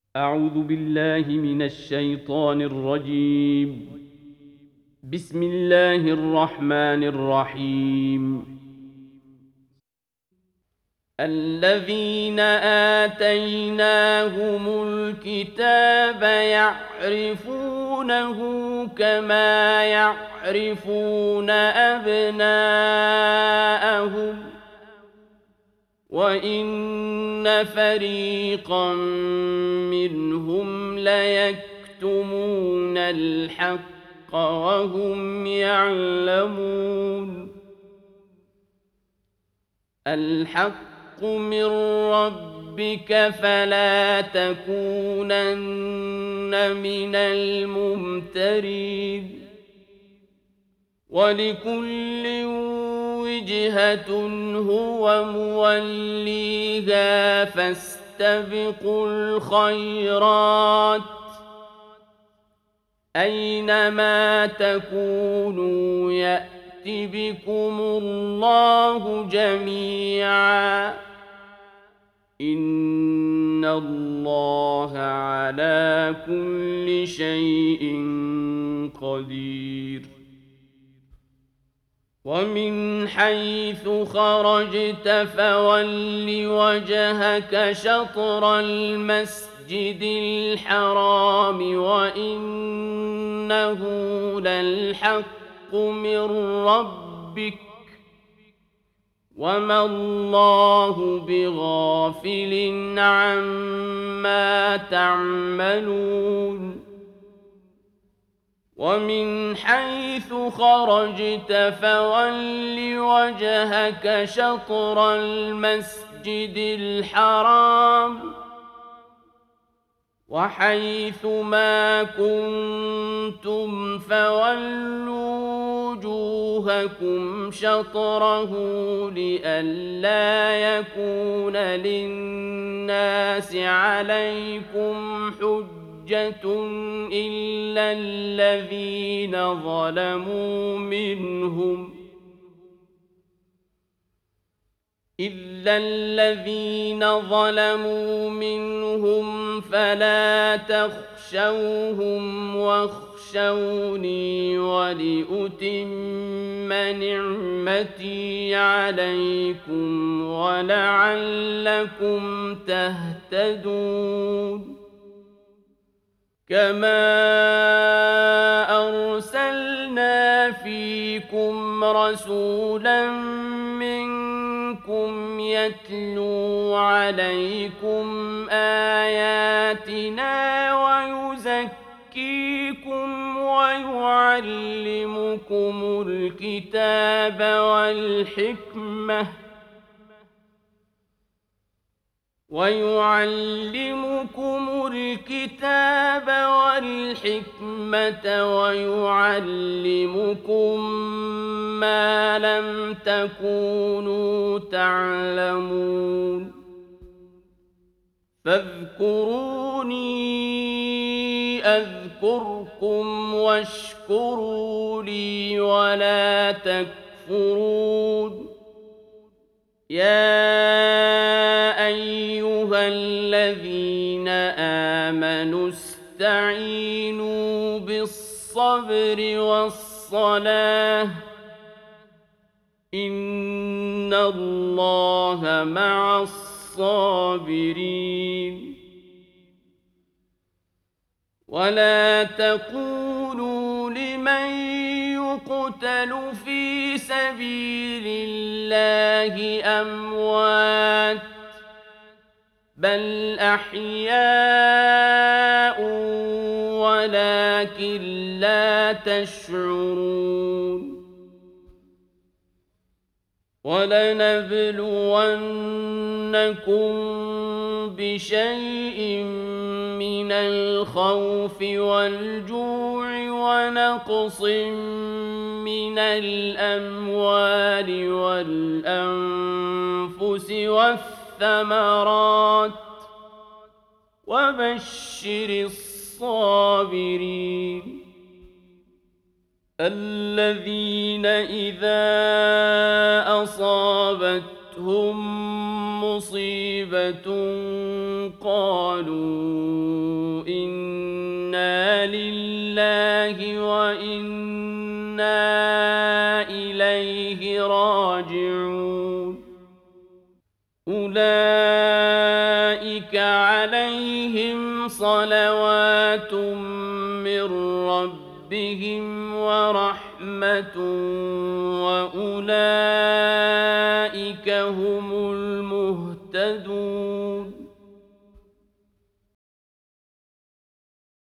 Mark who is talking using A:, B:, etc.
A: أعوذ بالله من الشيطان الرجيم. بسم الله الرحمن الرحيم. الذين آتيناهم الكتاب يعرفونه كما يعرفون أبناءهم وإن فريقا منهم ليكتمون الحق وهم يعلمون. الحق من ربك فلا تكونن من الممترين. ولكل وجهة هو موليها فاستبقوا الخيرات أينما تكونوا يأت بكم الله جميعا إن الله على كل شيء قدير. ومن حيث خرجت فول وجهك شطر المسجد الحرام وإنه للحق من ربك وما الله بغافل عما تعملون. ومن حيث خرجت فول وجهك شطر المسجد الحرام وحيث ما كنتم فولوا وجوهكم شطره لئلا يكون للناس عليكم حجة إلا الذين ظلموا منهم فلا تخشوهم واخشوني ولأتم نعمتي عليكم ولعلكم تهتدون. كما أرسلنا فيكم رسولا منكم يتلو عليكم آياتنا ويعلمكم الكتاب والحكمة ويعلمكم ما لم تكونوا تعلمون. فاذكروني أذكركم واشكروا لي ولا تكفرون. يا أيها الذين آمنوا استعينوا بالصبر والصلاة إن الله مع الصابرين. ولا تقولوا لمن يقتل في سبيل الله أموات بل أحياء ولكن لا تشعرون. ولنبلونكم بشيء من الخوف والجوع ونقص من الأموال والأنفس والثمرات وبشر الصابرين الذين إذا أصابتهم مصيبة قالوا لله وإنا إليه راجعون أولئك عليهم صلوات من ربهم ورحمة وأولئك هم